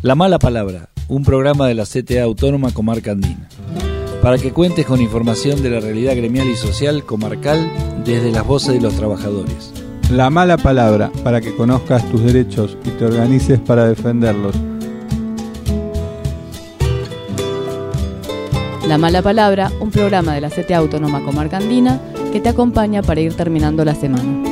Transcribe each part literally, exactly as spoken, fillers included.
La Mala Palabra, un programa de la C T A Autónoma Comarca Andina, para que cuentes con información de la realidad gremial y social comarcal desde las voces de los trabajadores. La Mala Palabra, para que conozcas tus derechos y te organices para defenderlos. La Mala Palabra, un programa de la C T A Autónoma Comarca Andina que te acompaña para ir terminando la semana.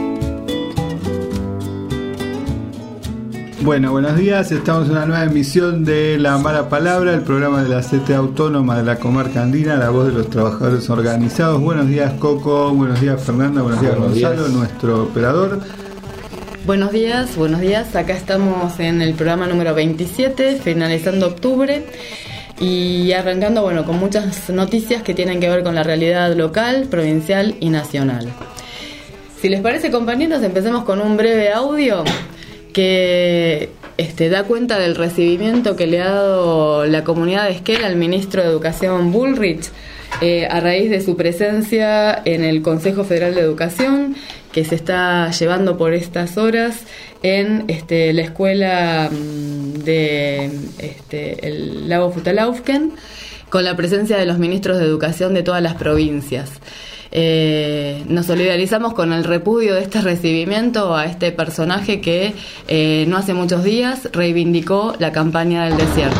Bueno, buenos días, estamos en una nueva emisión de La Mala Palabra, el programa de la C T A Autónoma de la Comarca Andina, la voz de los trabajadores organizados. Buenos días, Coco, buenos días, Fernanda, buenos días, buenos Gonzalo, días. Nuestro operador. Buenos días, buenos días, acá estamos en el programa número veintisiete, finalizando octubre y arrancando, bueno, con muchas noticias que tienen que ver con la realidad local, provincial y nacional. Si les parece, compañeros, empecemos con un breve audio que este, da cuenta del recibimiento que le ha dado la comunidad de Esquel al ministro de Educación Bullrich eh, a raíz de su presencia en el Consejo Federal de Educación, que se está llevando por estas horas en este, la escuela de este, el Lago Futalaufken, con la presencia de los ministros de Educación de todas las provincias. Eh, nos solidarizamos con el repudio de este recibimiento a este personaje que eh, no hace muchos días reivindicó la campaña del desierto.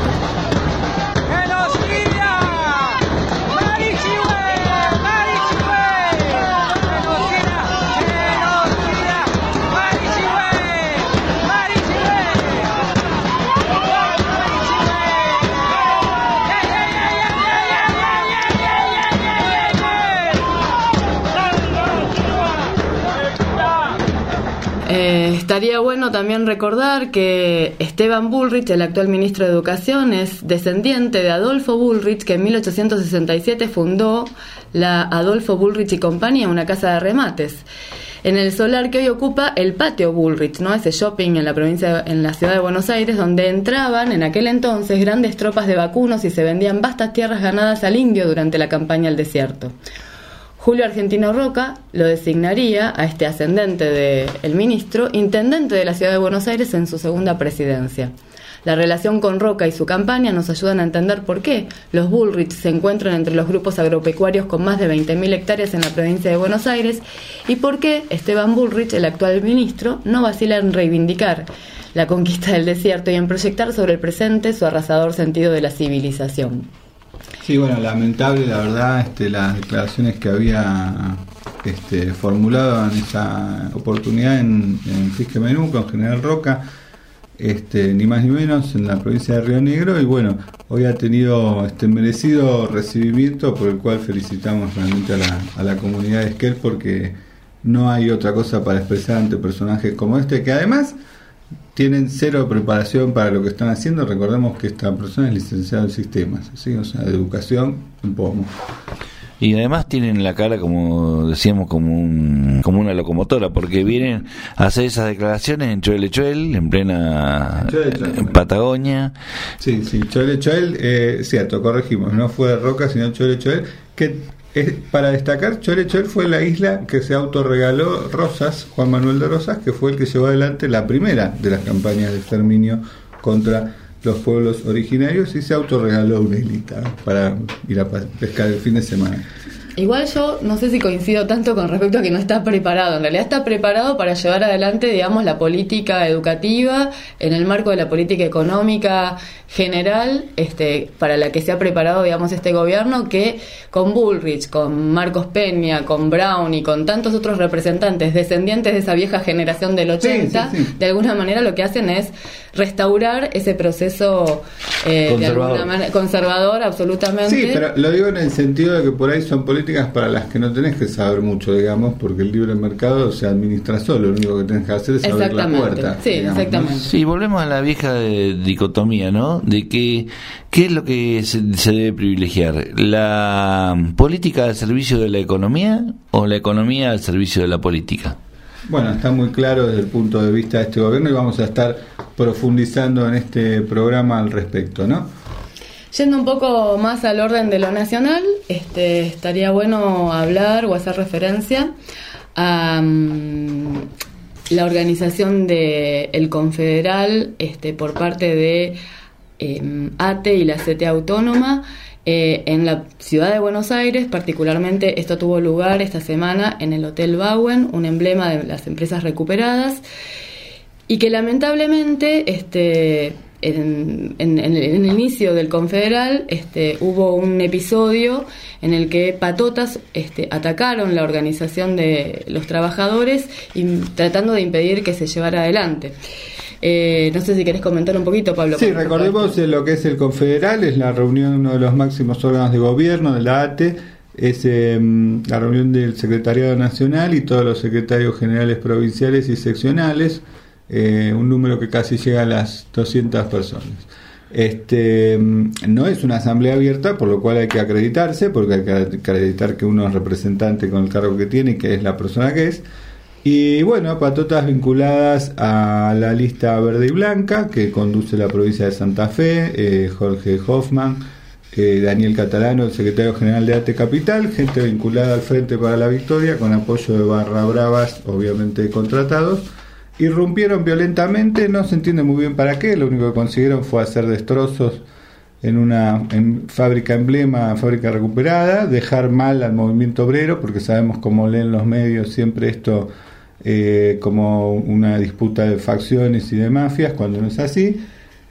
Eh, estaría bueno también recordar que Esteban Bullrich, el actual ministro de Educación, es descendiente de Adolfo Bullrich, que en mil ochocientos sesenta y siete fundó la Adolfo Bullrich y Compañía, una casa de remates, en el solar que hoy ocupa el Patio Bullrich, ¿no? Ese shopping en la provincia, en la ciudad de Buenos Aires, donde entraban en aquel entonces grandes tropas de vacunos y se vendían vastas tierras ganadas al indio durante la campaña al desierto. Julio Argentino Roca lo designaría a este ascendente del ministro intendente de la ciudad de Buenos Aires en su segunda presidencia. La relación con Roca y su campaña nos ayudan a entender por qué los Bullrich se encuentran entre los grupos agropecuarios con más de veinte mil hectáreas en la provincia de Buenos Aires y por qué Esteban Bullrich, el actual ministro, no vacila en reivindicar la conquista del desierto y en proyectar sobre el presente su arrasador sentido de la civilización. Sí, bueno, lamentable, la verdad, este, las declaraciones que había este, formulado en esa oportunidad en, en Fisque-Menú con General Roca, este, ni más ni menos, en la provincia de Río Negro, y bueno, hoy ha tenido este merecido recibimiento, por el cual felicitamos realmente a la, a la comunidad de Esquel, porque no hay otra cosa para expresar ante personajes como este, que además tienen cero preparación para lo que están haciendo. Recordemos que esta persona es licenciada en sistemas, ¿sí? O sea, de educación, un poco. Y además tienen la cara, como decíamos, como un, como una locomotora, porque vienen a hacer esas declaraciones en Choel Choel, en plena Choel, Choel, en Patagonia. Sí, sí, Choel Choel, eh, cierto, corregimos, no fue de Roca, sino Choel Choel, que es, para destacar, Choel Choel fue la isla que se autorregaló Rosas, Juan Manuel de Rosas, que fue el que llevó adelante la primera de las campañas de exterminio contra los pueblos originarios, y se autorregaló una islita para ir a pescar el fin de semana. Igual yo no sé si coincido tanto con respecto a que no está preparado. En realidad está preparado para llevar adelante, digamos, la política educativa en el marco de la política económica general, este, para la que se ha preparado, digamos, este gobierno, que con Bullrich, con Marcos Peña, con Brown y con tantos otros representantes descendientes de esa vieja generación del ochenta, sí, sí, sí. De alguna manera lo que hacen es restaurar ese proceso eh, conservador. De alguna manera, conservador, absolutamente. Sí, pero lo digo en el sentido de que por ahí son políticas para las que no tenés que saber mucho, digamos, porque el libre mercado se administra solo, lo único que tenés que hacer es abrir la puerta. Sí, digamos, exactamente. ¿no? Sí, volvemos a la vieja dicotomía, ¿no? De que, ¿qué es lo que se, se debe privilegiar? ¿La política al servicio de la economía o la economía al servicio de la política? Bueno, está muy claro desde el punto de vista de este gobierno y vamos a estar profundizando en este programa al respecto, ¿no? Yendo un poco más al orden de lo nacional, este, estaría bueno hablar o hacer referencia a um, la organización de el Confederal este, por parte de eh, ATE y la C T A Autónoma eh, en la ciudad de Buenos Aires. Particularmente esto tuvo lugar esta semana en el Hotel Bauen, un emblema de las empresas recuperadas, y que lamentablemente este En, en, en el inicio del Confederal este, hubo un episodio en el que patotas este, atacaron la organización de los trabajadores y tratando de impedir que se llevara adelante. Eh, no sé si querés comentar un poquito, Pablo. Sí, recordemos lo que es el Confederal, es la reunión de uno de los máximos órganos de gobierno de la ATE, es eh, la reunión del Secretariado Nacional y todos los secretarios generales provinciales y seccionales. Eh, un número que casi llega a las doscientas personas. Este no es una asamblea abierta, por lo cual hay que acreditarse, porque hay que acreditar que uno es representante con el cargo que tiene y que es la persona que es. Y bueno, patotas vinculadas a la lista verde y blanca que conduce la provincia de Santa Fe, eh, Jorge Hoffman, eh, Daniel Catalano, el secretario general de ATE Capital, gente vinculada al Frente para la Victoria con apoyo de barra bravas, obviamente contratados. Irrumpieron violentamente, no se entiende muy bien para qué, lo único que consiguieron fue hacer destrozos en una en fábrica emblema, fábrica recuperada, dejar mal al movimiento obrero, porque sabemos cómo leen los medios siempre esto eh, como una disputa de facciones y de mafias, cuando no es así,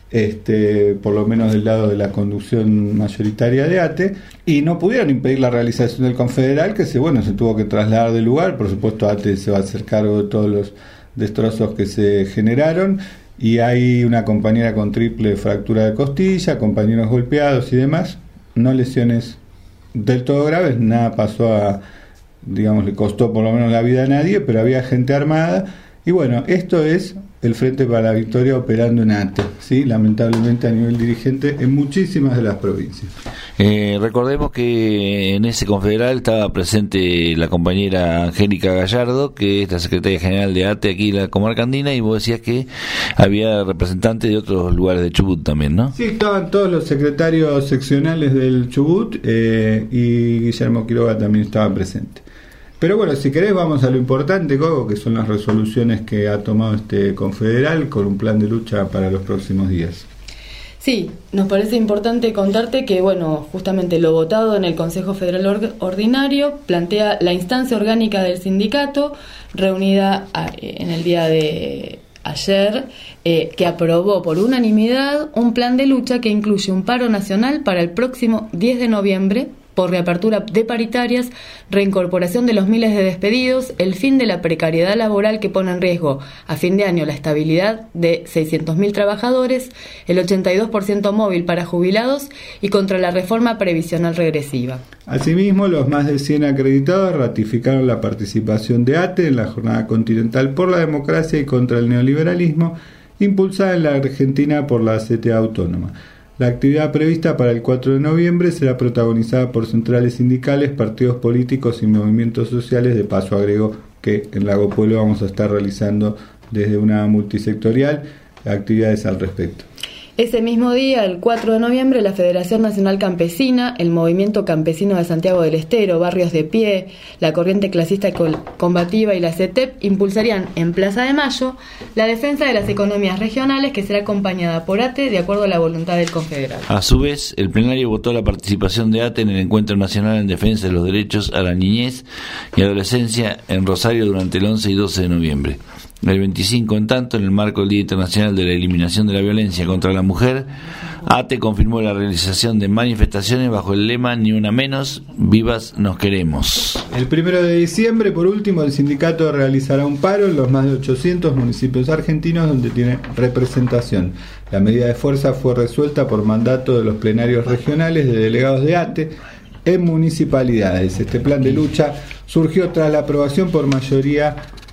este, por lo menos del lado de la conducción mayoritaria de ATE, y no pudieron impedir la realización del Confederal, que se, bueno, se tuvo que trasladar del lugar. Por supuesto ATE se va a hacer cargo de todos los destrozos que se generaron, y hay una compañera con triple fractura de costilla, compañeros golpeados y demás, no lesiones del todo graves, nada pasó a, digamos, le costó por lo menos la vida a nadie, pero había gente armada. Y bueno, esto es el Frente para la Victoria operando en ATE, ¿sí? Lamentablemente a nivel dirigente en muchísimas de las provincias. Eh, recordemos que en ese confederal estaba presente la compañera Angélica Gallardo, que es la secretaria general de ATE aquí en la comarca andina, y vos decías que había representantes de otros lugares de Chubut también, ¿no? Sí, estaban todos los secretarios seccionales del Chubut, eh, y Guillermo Quiroga también estaba presente. Pero bueno, si querés vamos a lo importante, Coco, que son las resoluciones que ha tomado este confederal con un plan de lucha para los próximos días. Sí, nos parece importante contarte que, bueno, justamente lo votado en el Consejo Federal Or- Ordinario plantea la instancia orgánica del sindicato, reunida a, en el día de ayer, eh, que aprobó por unanimidad un plan de lucha que incluye un paro nacional para el próximo diez de noviembre, por reapertura de paritarias, reincorporación de los miles de despedidos, el fin de la precariedad laboral que pone en riesgo a fin de año la estabilidad de seiscientos mil trabajadores, el ochenta y dos por ciento móvil para jubilados y contra la reforma previsional regresiva. Asimismo, los más de cien acreditados ratificaron la participación de ATE en la Jornada Continental por la Democracia y contra el Neoliberalismo, impulsada en la Argentina por la C T A Autónoma. La actividad prevista para el cuatro de noviembre será protagonizada por centrales sindicales, partidos políticos y movimientos sociales. De paso agregó que en Lago Pueblo vamos a estar realizando desde una multisectorial actividades al respecto. Ese mismo día, el cuatro de noviembre, la Federación Nacional Campesina, el Movimiento Campesino de Santiago del Estero, Barrios de Pie, la Corriente Clasista Combativa y la C E T E P impulsarían en Plaza de Mayo la defensa de las economías regionales, que será acompañada por ATE de acuerdo a la voluntad del confederal. A su vez, el plenario votó la participación de ATE en el Encuentro Nacional en Defensa de los Derechos a la Niñez y Adolescencia en Rosario durante el once y doce de noviembre. El veinticinco, en tanto, en el marco del Día Internacional de la Eliminación de la Violencia contra la Mujer, ATE confirmó la realización de manifestaciones bajo el lema Ni una menos, vivas nos queremos. El primero de diciembre, por último, el sindicato realizará un paro en los más de ochocientos municipios argentinos donde tiene representación. La medida de fuerza fue resuelta por mandato de los plenarios regionales de delegados de ATE en municipalidades. Este plan de lucha surgió tras la aprobación por mayoría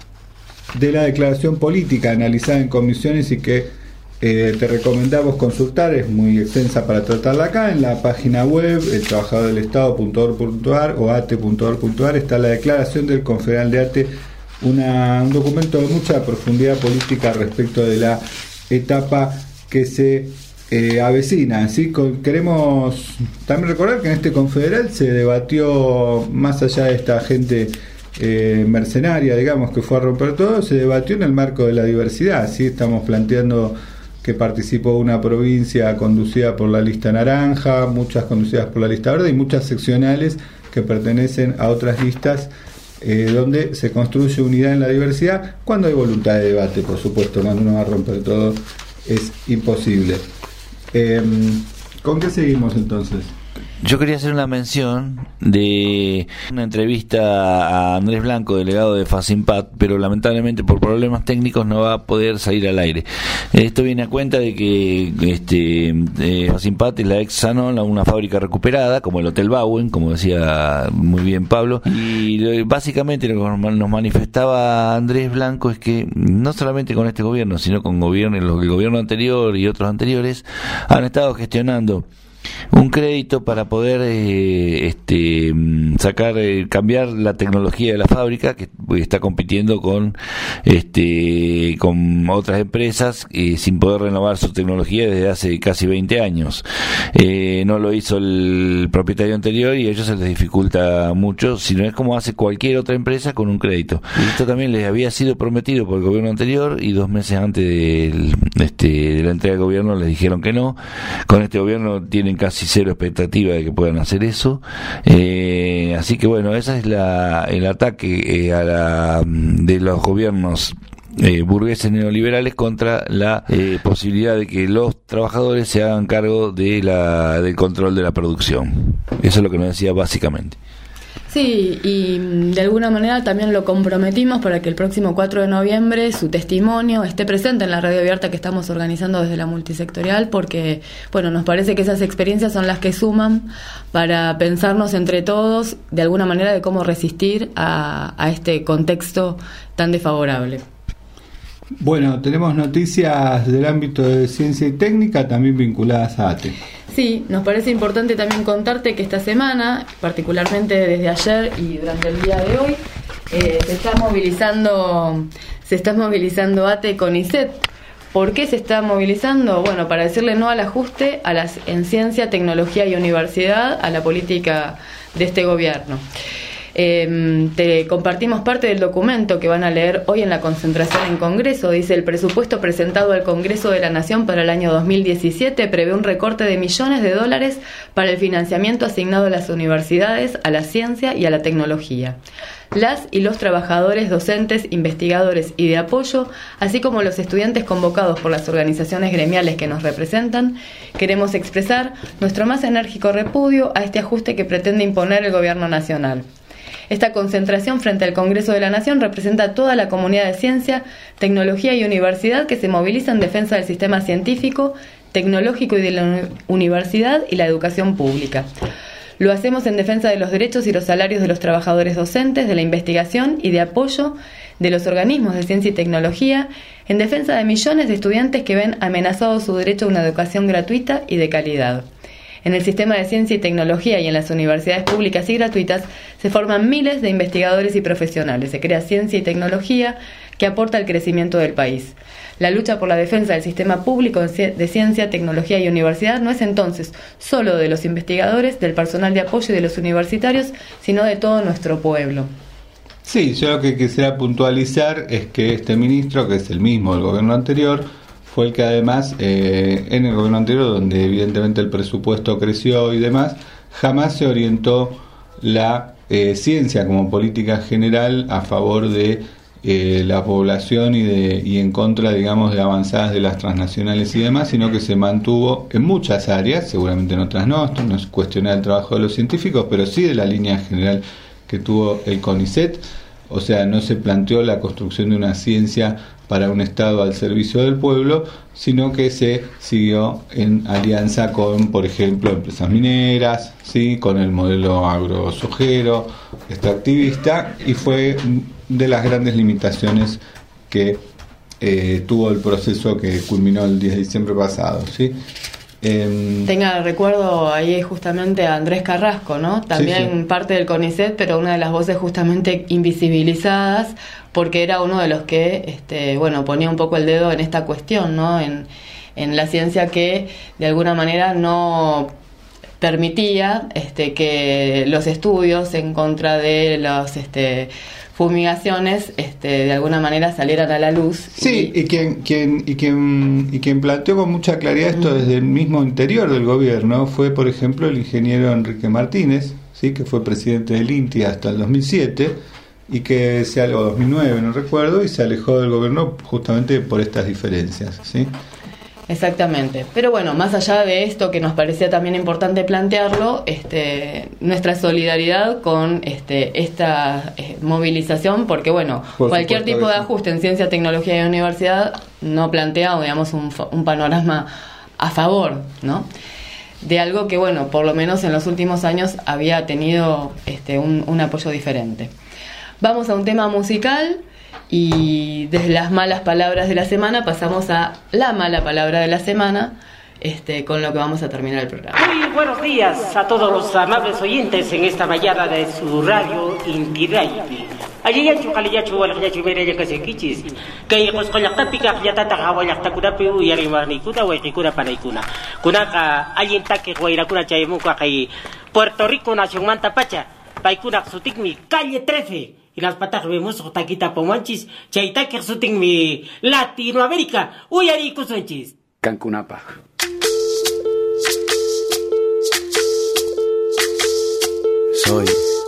de la declaración política analizada en comisiones y que eh, te recomendamos consultar, es muy extensa para tratarla acá. En la página web el trabajador del estado punto org punto ar o ate punto org punto ar está la declaración del confederal de ATE, una, un documento de mucha profundidad política respecto de la etapa que se eh, avecina. Así que queremos también recordar que en este confederal se debatió, más allá de esta gente Eh, mercenaria, digamos, que fue a romper todo, se debatió en el marco de la diversidad. ¿Sí? Estamos planteando que participó una provincia conducida por la lista naranja, muchas conducidas por la lista verde y muchas seccionales que pertenecen a otras listas, eh, donde se construye unidad en la diversidad, cuando hay voluntad de debate, por supuesto. Cuando uno va a romper todo es imposible. Eh, ¿Con qué seguimos entonces? Yo quería hacer una mención de una entrevista a Andrés Blanco, delegado de Facimpat, pero lamentablemente por problemas técnicos no va a poder salir al aire. Esto viene a cuenta de que este eh, Facimpat es la ex Sanon, una fábrica recuperada, como el Hotel Bauen, como decía muy bien Pablo, y lo, básicamente lo que nos manifestaba Andrés Blanco es que no solamente con este gobierno, sino con gobierno, el gobierno anterior y otros anteriores, han estado gestionando un crédito para poder eh, este sacar eh, cambiar la tecnología de la fábrica, que está compitiendo con este con otras empresas eh, sin poder renovar su tecnología desde hace casi veinte años. Eh, no lo hizo el propietario anterior y a ellos se les dificulta mucho, si no es como hace cualquier otra empresa con un crédito. Y esto también les había sido prometido por el gobierno anterior y dos meses antes del, este, de la entrega del gobierno les dijeron que no. Con este gobierno tienen casi cero expectativa de que puedan hacer eso, eh, así que bueno, ese es la, el ataque eh, a la, de los gobiernos eh, burgueses neoliberales contra la eh, posibilidad de que los trabajadores se hagan cargo de la, del control de la producción. Eso es lo que nos decía básicamente. Sí, y de alguna manera también lo comprometimos para que el próximo cuatro de noviembre su testimonio esté presente en la radio abierta que estamos organizando desde la multisectorial, porque bueno, nos parece que esas experiencias son las que suman para pensarnos entre todos de alguna manera de cómo resistir a, a este contexto tan desfavorable. Bueno, tenemos noticias del ámbito de ciencia y técnica también vinculadas a ATE. Sí, nos parece importante también contarte que esta semana, particularmente desde ayer y durante el día de hoy, eh, se está movilizando, se está movilizando ATE con I C E T. ¿Por qué se está movilizando? Bueno, para decirle no al ajuste a las, en ciencia, tecnología y universidad a la política de este gobierno. Eh, te compartimos parte del documento que van a leer hoy en la concentración en Congreso. Dice: el presupuesto presentado al Congreso de la Nación para el año dos mil diecisiete prevé un recorte de millones de dólares para el financiamiento asignado a las universidades, a la ciencia y a la tecnología. Las y los trabajadores, docentes, investigadores y de apoyo, así como los estudiantes convocados por las organizaciones gremiales que nos representan, queremos expresar nuestro más enérgico repudio a este ajuste que pretende imponer el Gobierno Nacional. Esta concentración frente al Congreso de la Nación representa a toda la comunidad de ciencia, tecnología y universidad que se moviliza en defensa del sistema científico, tecnológico y de la universidad y la educación pública. Lo hacemos en defensa de los derechos y los salarios de los trabajadores docentes, de la investigación y de apoyo de los organismos de ciencia y tecnología, en defensa de millones de estudiantes que ven amenazado su derecho a una educación gratuita y de calidad. En el sistema de ciencia y tecnología y en las universidades públicas y gratuitas se forman miles de investigadores y profesionales. Se crea ciencia y tecnología que aporta al crecimiento del país. La lucha por la defensa del sistema público de ciencia, tecnología y universidad no es entonces solo de los investigadores, del personal de apoyo y de los universitarios, sino de todo nuestro pueblo. Sí, yo lo que quisiera puntualizar es que este ministro, que es el mismo del gobierno anterior, fue el que además, eh, en el gobierno anterior, donde evidentemente el presupuesto creció y demás, jamás se orientó la eh, ciencia como política general a favor de eh, la población y, de, y en contra, digamos, de avanzadas de las transnacionales y demás, sino que se mantuvo en muchas áreas, seguramente en otras no, esto no es cuestionar el trabajo de los científicos, pero sí de la línea general que tuvo el CONICET. O sea, no se planteó la construcción de una ciencia para un Estado al servicio del pueblo, sino que se siguió en alianza con, por ejemplo, empresas mineras, ¿sí?, con el modelo agrosojero, extractivista, y fue de las grandes limitaciones que eh, tuvo el proceso que culminó el diez de diciembre pasado, ¿sí? Eh, Tenga recuerdo ahí justamente a Andrés Carrasco, ¿no? También sí, sí. parte del CONICET, pero una de las voces justamente invisibilizadas, porque era uno de los que, este, bueno, ponía un poco el dedo en esta cuestión, ¿no? En, en la ciencia que de alguna manera no permitía este, que los estudios en contra de las este, fumigaciones este, de alguna manera salieran a la luz. Sí, y, y quien, quien, y, quien, y quien planteó con mucha claridad esto uh-huh. desde el mismo interior del gobierno fue, por ejemplo, el ingeniero Enrique Martínez, ¿sí? que fue presidente del INTI hasta el dos mil siete, y que se alejó, dos mil nueve no recuerdo, y se alejó del gobierno justamente por estas diferencias, ¿sí? Exactamente. Pero bueno, más allá de esto que nos parecía también importante plantearlo, este, nuestra solidaridid con este, esta eh, movilización, porque bueno, Por cualquier tipo de ajuste en ciencia, tecnología y universidad no plantea, digamos, un, un panorama a favor, ¿no? De algo que bueno, por lo menos en los últimos años había tenido este, un, un apoyo diferente. Vamos a un tema musical. Y desde las malas palabras de la semana pasamos a la mala palabra de la semana, este, con lo que vamos a terminar el programa. Muy buenos días a todos los amables oyentes en esta mañana de su radio Inti Radio. Allí ya chukaliyachu walakyachu mereya kasekichis. Kay qosqollaqtapiqa qllatata qhawallaqtakunapi uyarimarniykuna wayqikuna panaykuna. Kunaqa allintaki wayrakuna chaymunqa kay Puerto Rico nacionmanta pacha. Paykuna sutikmi calle trece. Y las patas vemos taquita pomanchis, chaitaque sutin mi Latinoamérica, uyari kusunchis. Cancunapa. Soy,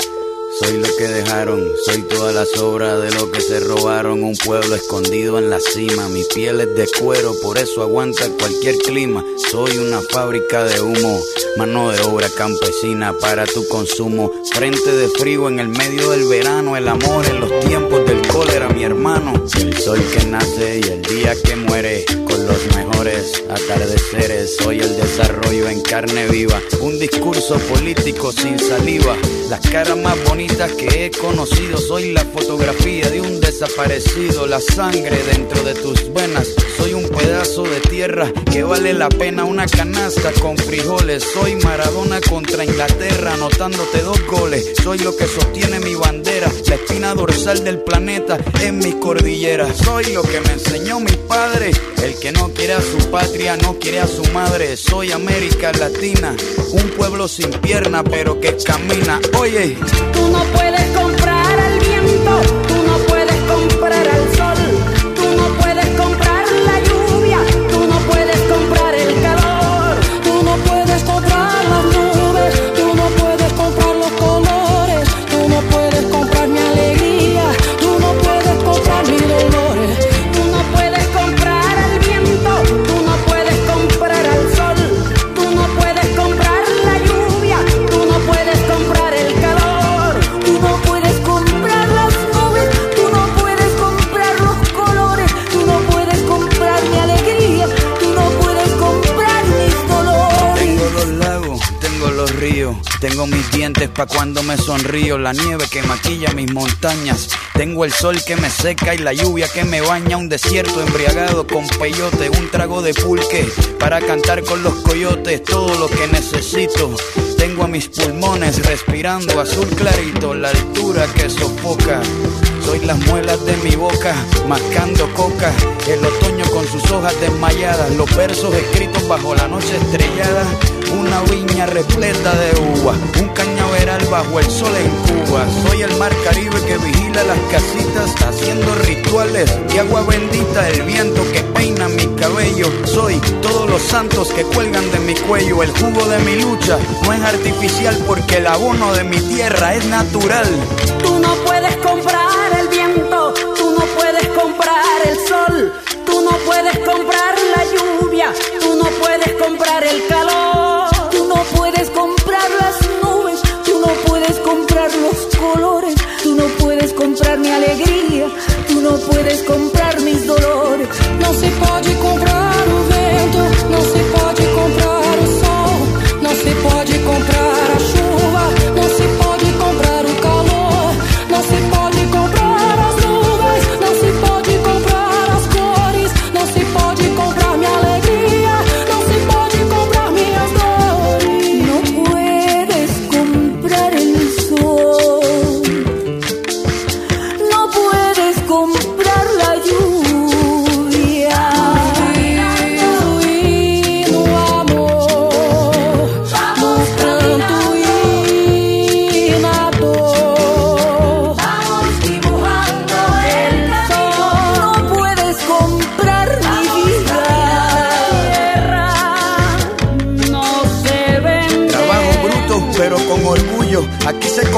soy lo que dejaron, soy toda la sobra de lo que se robaron. Un pueblo escondido en la cima, mi piel es de cuero, por eso aguanta cualquier clima. Soy una fábrica de humo, mano de obra campesina para tu consumo. Frente de frío en el medio del verano, el amor en los tiempos del cólera, mi hermano. El sol que nace y el día que muere, con los mejores atardeceres. Soy el desarrollo en carne viva, un discurso político sin saliva. Las caras más bonitas que he conocido, soy la fotografía de un desaparecido. La sangre dentro de tus venas, soy un pedazo de tierra que vale la pena una canasta con frijoles. Soy Maradona contra Inglaterra, anotándote dos goles. Soy lo que sostiene mi bandera, la espina dorsal del planeta en mis cordilleras. Soy lo que me enseñó mi padre, el que no quiere a su patria, no quiere a su madre. Soy América Latina, un pueblo sin pierna pero que camina. Oye, tú no puedes comprar al viento, tú no puedes comprar al sol, tú no puedes comprar la lluvia, tú no puedes comprar el calor, tú no puedes comprar las nubes, tú no puedes comprar los colores, tú no puedes comprar mi alegría, tú no puedes comprar mis dolores, tú no puedes comprar al viento, tú no puedes comprar al sol, tú no puedes comprar la lluvia, tú no puedes comprar el calor, tú no puedes comprar las nubes, tú no puedes comprar los colores, tú no puedes comprar mi alegría, tú no puedes comprar mis dolores. tengo los lagos, tengo los ríos, tengo mis dientes pa' cuando me sonrío, la nieve que maquilla mis montañas, tengo el sol que me seca y la lluvia que me baña, un desierto embriagado con peyote, un trago de pulque para cantar con los coyotes, todo lo que necesito. Tengo a mis pulmones respirando azul clarito, la altura que sofoca. Soy las muelas de mi boca, mascando coca, el otoño con sus hojas desmayadas, los versos escritos bajo la noche estrellada, una viña repleta de uva, un cañaveral bajo el sol en Cuba. Soy el mar Caribe que vigila las casitas, haciendo rituales y agua bendita, el viento que peina mi cabello. Soy todos los santos que cuelgan de mi cuello, el jugo de mi lucha no es artificial porque el abono de mi tierra es natural. Tú no puedes comprar el viento, tú no puedes comprar el sol, tú no puedes comprar la lluvia, tú no puedes comprar el calor, tú no puedes comprar las nubes, tú no puedes comprar los colores, tú no puedes comprar mi alegría, tú no puedes comprar mis dolores. Não se pode comprar o vento, não se pode comprar o sol, não se pode comprar a chuva, não se pode comprar o calor, não se pode comprar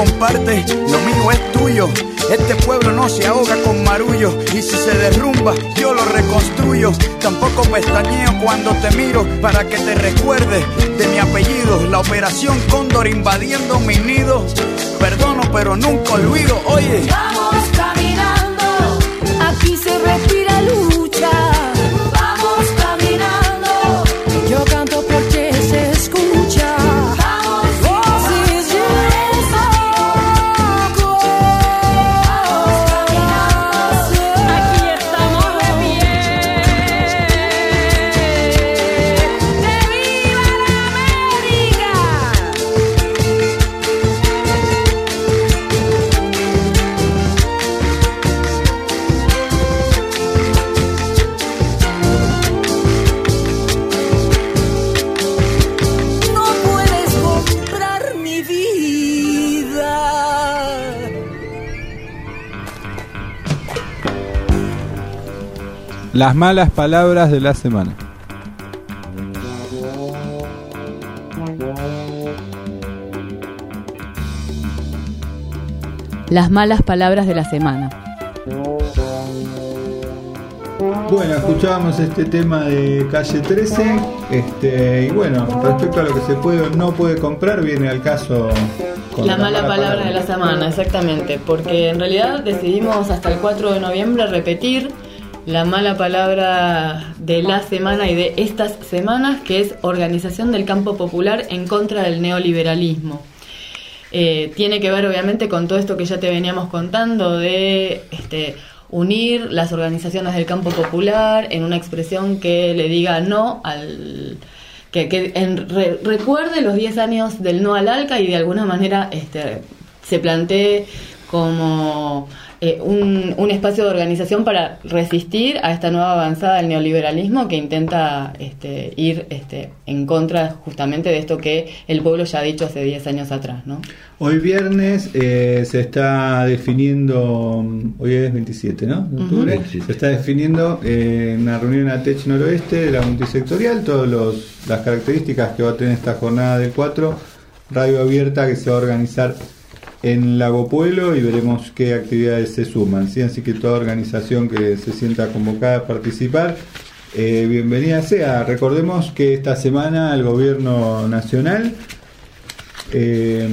comparte, lo mío es tuyo. Este pueblo no se ahoga con marullo, y si se derrumba, yo lo reconstruyo. Tampoco pestañeo cuando te miro, para que te recuerdes de mi apellido. La operación Cóndor invadiendo mi nido. Perdono, pero nunca olvido, oye. Vamos caminando, aquí se respira lucha. Vamos caminando, yo canto porque se escucha. Vamos, voces de desahogo. Vamos caminando, aquí estamos de pie. ¡De viva la América! No puedes comprar mi vida. Las malas palabras de la semana. Las malas palabras de la semana. Bueno, escuchábamos este tema de Calle trece, este, y bueno, respecto a lo que se puede o no puede comprar, viene al caso con La mala palabra de la semana, exactamente, porque en realidad decidimos hasta el cuatro de noviembre repetir la mala palabra de la semana y de estas semanas, que es Organización del Campo Popular en contra del neoliberalismo. Eh, tiene que ver obviamente con todo esto que ya te veníamos contando de este, unir las organizaciones del campo popular en una expresión que le diga no al... que, que en, re, recuerde los diez años del no al ALCA y de alguna manera este, se plantee como eh, un, un espacio de organización para resistir a esta nueva avanzada del neoliberalismo que intenta este, ir este, en contra justamente de esto que el pueblo ya ha dicho hace diez años atrás, ¿no? Hoy viernes eh, se está definiendo, hoy es veintisiete, ¿no? De octubre. Uh-huh. Se está definiendo eh, una reunión en Atech Noroeste de la multisectorial, todas las características que va a tener esta jornada del cuatro, radio abierta que se va a organizar en Lago Pueblo y veremos qué actividades se suman, ¿sí? Así que toda organización que se sienta convocada a participar, eh, bienvenida sea. Recordemos que esta semana el gobierno nacional eh,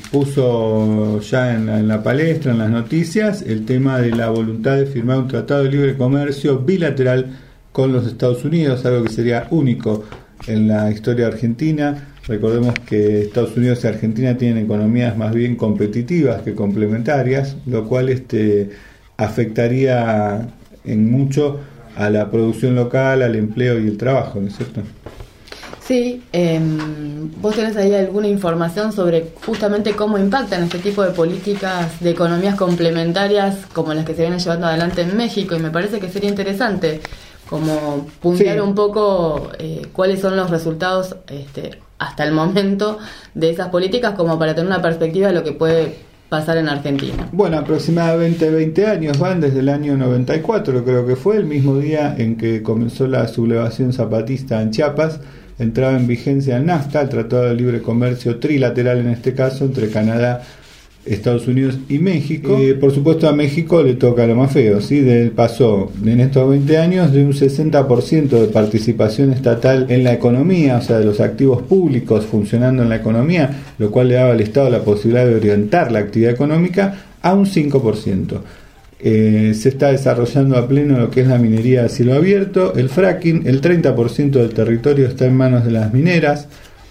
puso ya en la, en la palestra, en las noticias, el tema de la voluntad de firmar un tratado de libre comercio bilateral con los Estados Unidos, algo que sería único en la historia argentina. Recordemos que Estados Unidos y Argentina tienen economías más bien competitivas que complementarias, lo cual este, afectaría en mucho a la producción local, al empleo y el trabajo, ¿no es cierto? Sí, eh, ¿vos tenés ahí alguna información sobre justamente cómo impactan este tipo de políticas de economías complementarias como las que se vienen llevando adelante en México? Y me parece que sería interesante como puntear sí. un poco eh, cuáles son los resultados este, hasta el momento de esas políticas, como para tener una perspectiva de lo que puede pasar en Argentina. Bueno, aproximadamente veinte años van, desde el año noventa y cuatro creo que fue, el mismo día en que comenzó la sublevación zapatista en Chiapas, entraba en vigencia el NAFTA, el Tratado de Libre Comercio trilateral en este caso, entre Canadá, Estados Unidos y México. Eh, por supuesto a México le toca lo más feo, ¿sí? De, pasó en estos veinte años de un sesenta por ciento de participación estatal en la economía, o sea, de los activos públicos funcionando en la economía, lo cual le daba al Estado la posibilidad de orientar la actividad económica, a un cinco por ciento. Eh, se está desarrollando a pleno lo que es la minería a cielo abierto, el fracking, el treinta por ciento del territorio está en manos de las mineras.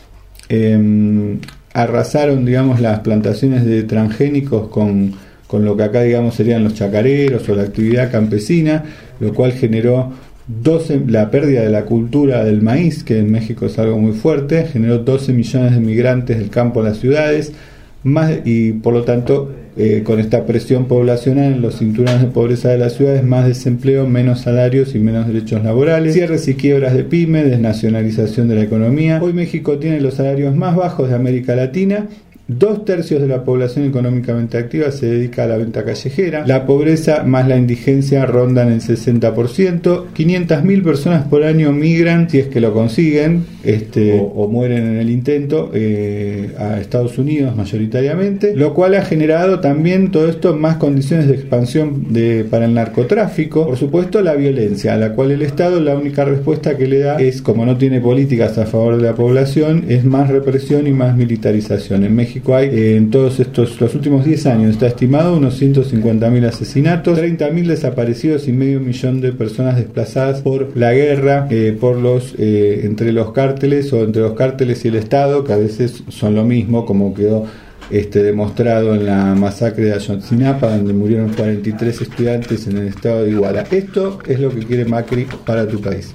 Eh, arrasaron, digamos, las plantaciones de transgénicos con, con lo que acá, digamos, serían los chacareros o la actividad campesina, lo cual generó doce, la pérdida de la cultura del maíz, que en México es algo muy fuerte, generó doce millones de migrantes del campo a las ciudades, más, y por lo tanto, eh, con esta presión poblacional en los cinturones de pobreza de las ciudades, más desempleo, menos salarios y menos derechos laborales, cierres y quiebras de pyme, desnacionalización de la economía. Hoy México tiene los salarios más bajos de América Latina, Dos tercios de la población económicamente activa se dedica a la venta callejera. La pobreza más la indigencia rondan el sesenta por ciento. quinientas mil personas por año migran, si es que lo consiguen, este, o, o mueren en el intento, eh, a Estados Unidos mayoritariamente, lo cual ha generado también todo esto más condiciones de expansión de, para el narcotráfico. Por supuesto, la violencia, a la cual el Estado, la única respuesta que le da es, como no tiene políticas a favor de la población, es más represión y más militarización. En México hay, eh, en todos estos, los últimos diez años, está estimado unos ciento cincuenta mil asesinatos, treinta mil desaparecidos y medio millón de personas desplazadas por la guerra, eh, por los eh, entre los cárteles o entre los cárteles y el Estado, que a veces son lo mismo, como quedó este, demostrado en la masacre de Ayotzinapa, donde murieron cuarenta y tres estudiantes en el estado de Iguala. Esto es lo que quiere Macri para tu país.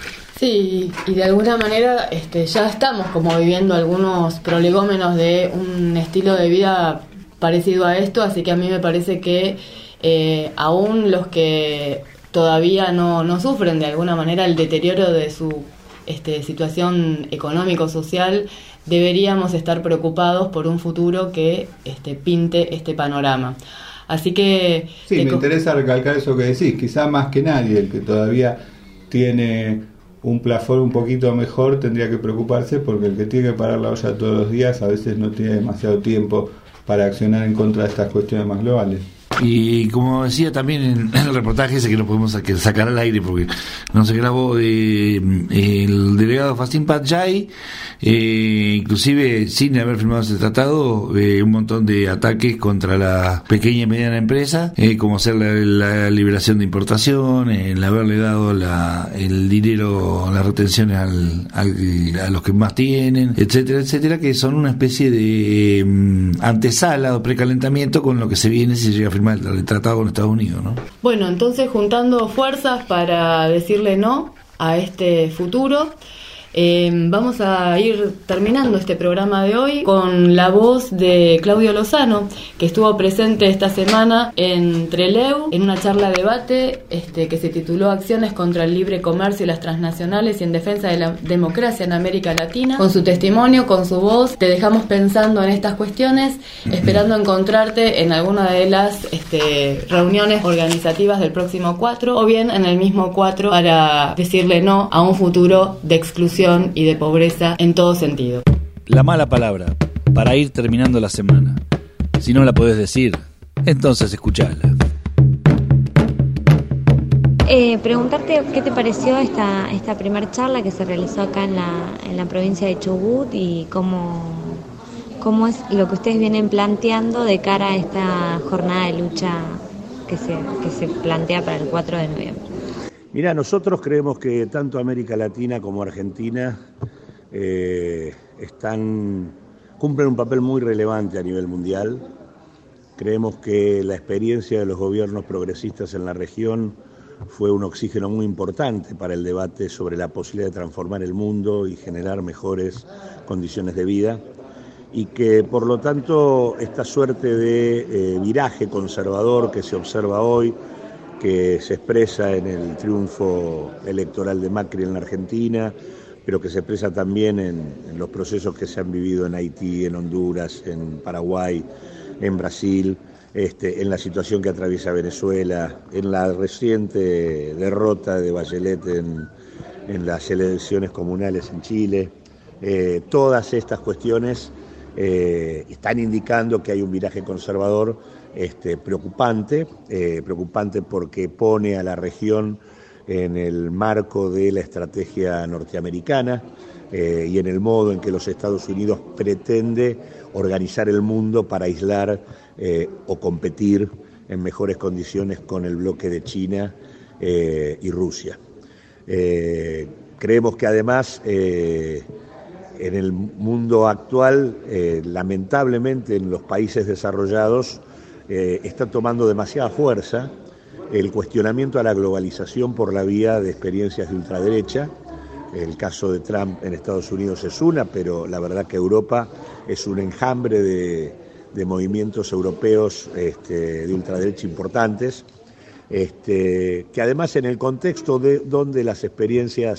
Sí, y de alguna manera este, ya estamos como viviendo algunos prolegómenos de un estilo de vida parecido a esto, así que a mí me parece que eh, aún los que todavía no, no sufren de alguna manera el deterioro de su este, situación económico-social, deberíamos estar preocupados por un futuro que este, pinte este panorama. Así que... Sí, me co- interesa recalcar eso que decís, quizá más que nadie, el que todavía tiene un plafón un poquito mejor tendría que preocuparse, porque el que tiene que parar la olla todos los días a veces no tiene demasiado tiempo para accionar en contra de estas cuestiones más globales. Y como decía también en el reportaje ese que no podemos sacar al aire porque no se grabó, de eh, el delegado Fastín Pachai, eh, inclusive sin haber firmado ese tratado, eh, un montón de ataques contra la pequeña y mediana empresa, eh, como hacer la, la liberación de importación, el haberle dado la, el dinero, las retenciones al, al, a los que más tienen, etcétera, etcétera, que son una especie de eh, antesala o precalentamiento con lo que se viene si llega a firmar el tratado con Estados Unidos, ¿no? Bueno, entonces juntando fuerzas para decirle no a este futuro, eh, vamos a ir terminando este programa de hoy con la voz de Claudio Lozano, que estuvo presente esta semana en Trelew en una charla debate este, que se tituló Acciones contra el libre comercio y las transnacionales y en defensa de la democracia en América Latina. Con su testimonio, con su voz, te dejamos pensando en estas cuestiones, esperando encontrarte en alguna de las este, reuniones organizativas del próximo cuatro, o bien en el mismo cuatro, para decirle no a un futuro de exclusión y de pobreza en todo sentido. La mala palabra, para ir terminando la semana. Si no la podés decir, entonces escuchala. Eh, preguntarte qué te pareció esta esta primer charla que se realizó acá en la, en la provincia de Chubut y cómo, cómo es lo que ustedes vienen planteando de cara a esta jornada de lucha que se, que se plantea para el cuatro de noviembre. Mirá, nosotros creemos que tanto América Latina como Argentina eh, están, cumplen un papel muy relevante a nivel mundial. Creemos que la experiencia de los gobiernos progresistas en la región fue un oxígeno muy importante para el debate sobre la posibilidad de transformar el mundo y generar mejores condiciones de vida, y que por lo tanto esta suerte de eh, viraje conservador que se observa hoy, que se expresa en el triunfo electoral de Macri en la Argentina, pero que se expresa también en, en los procesos que se han vivido en Haití, en Honduras, en Paraguay, en Brasil, este, en la situación que atraviesa Venezuela, en la reciente derrota de Bachelet en, en las elecciones comunales en Chile. Eh, todas estas cuestiones eh, están indicando que hay un viraje conservador Este, preocupante, eh, preocupante porque pone a la región en el marco de la estrategia norteamericana eh, y en el modo en que los Estados Unidos pretende organizar el mundo para aislar eh, o competir en mejores condiciones con el bloque de China eh, y Rusia. Eh, creemos que además eh, en el mundo actual, eh, lamentablemente en los países desarrollados, Eh, está tomando demasiada fuerza el cuestionamiento a la globalización por la vía de experiencias de ultraderecha. El caso de Trump en Estados Unidos es una, pero la verdad que Europa es un enjambre de, de movimientos europeos este, de ultraderecha importantes, este, que además en el contexto de donde las experiencias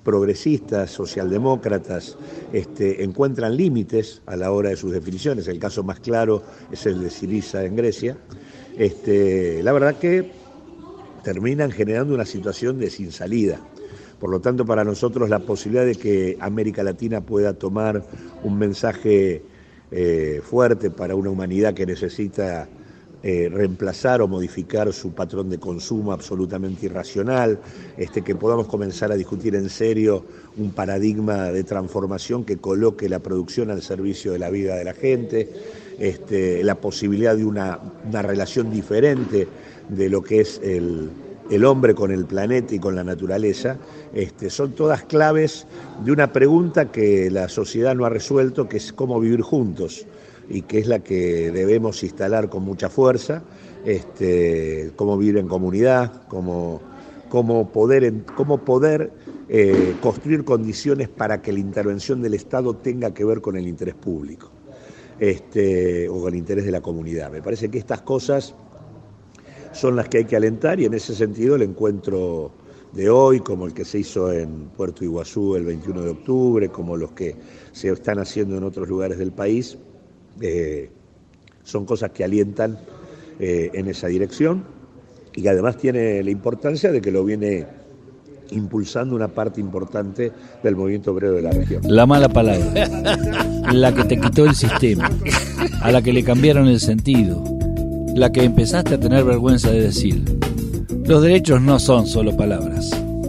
progresistas, socialdemócratas, este, encuentran límites a la hora de sus definiciones. El caso más claro es el de Syriza en Grecia. Este, la verdad que terminan generando una situación de sin salida. Por lo tanto, para nosotros la posibilidad de que América Latina pueda tomar un mensaje eh, fuerte para una humanidad que necesita Eh, reemplazar o modificar su patrón de consumo absolutamente irracional, este, que podamos comenzar a discutir en serio un paradigma de transformación que coloque la producción al servicio de la vida de la gente, este, la posibilidad de una, una relación diferente de lo que es el, el hombre con el planeta y con la naturaleza, este, son todas claves de una pregunta que la sociedad no ha resuelto, que es cómo vivir juntos, y que es la que debemos instalar con mucha fuerza, este, cómo vivir en comunidad, cómo, cómo poder, cómo poder eh, construir condiciones para que la intervención del Estado tenga que ver con el interés público, este, o con el interés de la comunidad. Me parece que estas cosas son las que hay que alentar, y en ese sentido el encuentro de hoy, como el que se hizo en Puerto Iguazú el veintiuno de octubre, como los que se están haciendo en otros lugares del país, Eh, son cosas que alientan eh, en esa dirección, y que además tiene la importancia de que lo viene impulsando una parte importante del movimiento obrero de la región. La mala palabra, la que te quitó el sistema, a la que le cambiaron el sentido, la que empezaste a tener vergüenza de decir. Los derechos no son solo palabras.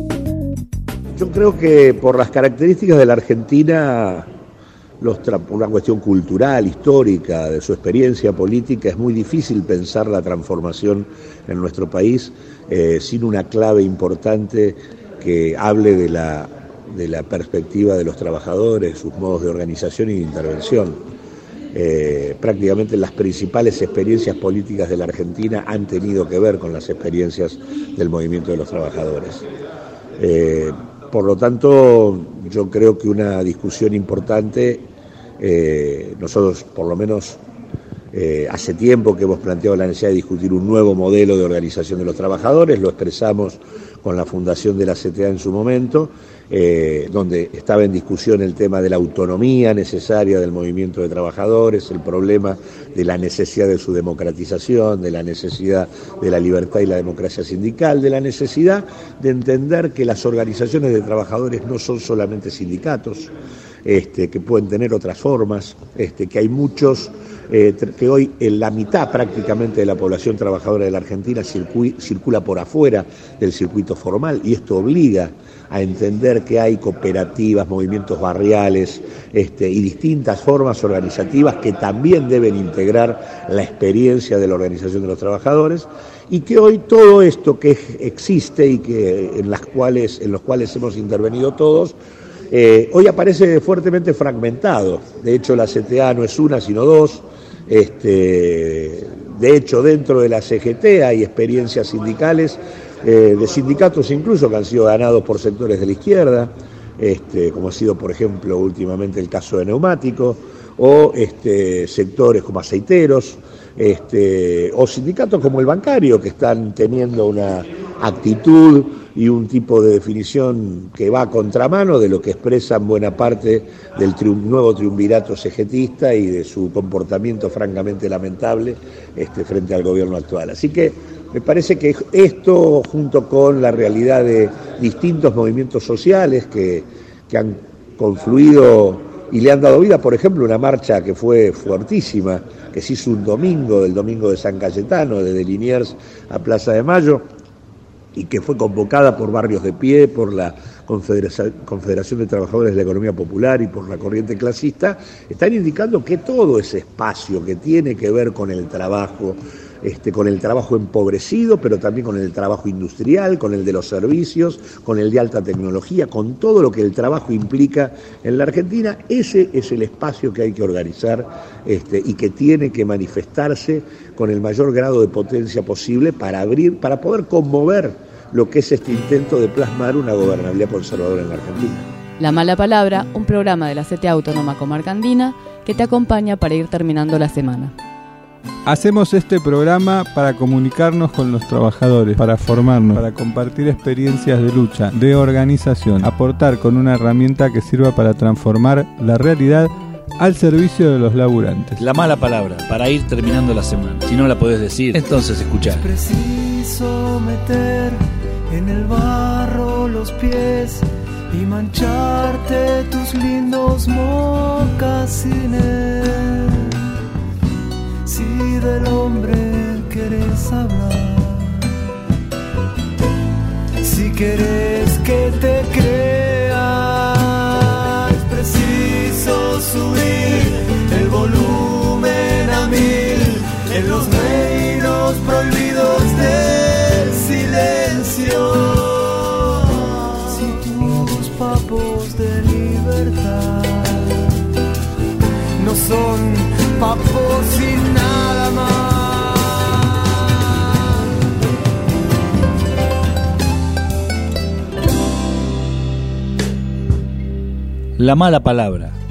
Yo creo que por las características de la Argentina, Los tra- por una cuestión cultural, histórica, de su experiencia política, es muy difícil pensar la transformación en nuestro país eh, sin una clave importante que hable de la, de la perspectiva de los trabajadores, sus modos de organización y de intervención. Eh, prácticamente las principales experiencias políticas de la Argentina han tenido que ver con las experiencias del movimiento de los trabajadores. Eh, Por lo tanto, yo creo que una discusión importante, eh, nosotros por lo menos eh, hace tiempo que hemos planteado la necesidad de discutir un nuevo modelo de organización de los trabajadores, lo expresamos con la fundación de la C T A en su momento, eh, donde estaba en discusión el tema de la autonomía necesaria del movimiento de trabajadores, el problema de la necesidad de su democratización, de la necesidad de la libertad y la democracia sindical, de la necesidad de entender que las organizaciones de trabajadores no son solamente sindicatos, este, que pueden tener otras formas, este, que hay muchos, eh, que hoy en la mitad prácticamente de la población trabajadora de la Argentina circu- circula por afuera del circuito formal, y esto obliga a entender que hay cooperativas, movimientos barriales, este, y distintas formas organizativas que también deben integrar la experiencia de la organización de los trabajadores, y que hoy todo esto que existe y que en las cuales, en los cuales hemos intervenido todos, eh, hoy aparece fuertemente fragmentado. De hecho, la C T A no es una, sino dos. Este, de hecho, dentro de la C G T hay experiencias sindicales, eh, de sindicatos incluso que han sido ganados por sectores de la izquierda, este, como ha sido, por ejemplo, últimamente el caso de Neumático, o este, sectores como aceiteros, este, o sindicatos como el bancario, que están teniendo una actitud y un tipo de definición que va a contramano de lo que expresan buena parte del triun- nuevo triunvirato cegetista y de su comportamiento francamente lamentable este, frente al gobierno actual. Así que me parece que esto, junto con la realidad de distintos movimientos sociales que, que han confluido y le han dado vida, por ejemplo, una marcha que fue fuertísima, que se hizo un domingo, del domingo de San Cayetano, desde Liniers a Plaza de Mayo, y que fue convocada por Barrios de Pie, por la Confederación de Trabajadores de la Economía Popular y por la corriente clasista, están indicando que todo ese espacio que tiene que ver con el trabajo, este, con el trabajo empobrecido, pero también con el trabajo industrial, con el de los servicios, con el de alta tecnología, con todo lo que el trabajo implica en la Argentina, ese es el espacio que hay que organizar este, y que tiene que manifestarse con el mayor grado de potencia posible para abrir, para poder conmover lo que es este intento de plasmar una gobernabilidad conservadora en la Argentina. La Mala Palabra, un programa de la C T A Autónoma Comarca Andina que te acompaña para ir terminando la semana. Hacemos este programa para comunicarnos con los trabajadores, para formarnos, para compartir experiencias de lucha, de organización, aportar con una herramienta que sirva para transformar la realidad al servicio de los laburantes. La mala palabra, para ir terminando la semana. Si no la podés decir, entonces escuchá. Es preciso meter en el barro los pies y mancharte tus lindos mocasines. Si del hombre querés hablar, si querés que te crea, es preciso subir el volumen a mil en los reinos prohibidos del silencio. Si tus papos de libertad no son papos y nada más. La mala palabra.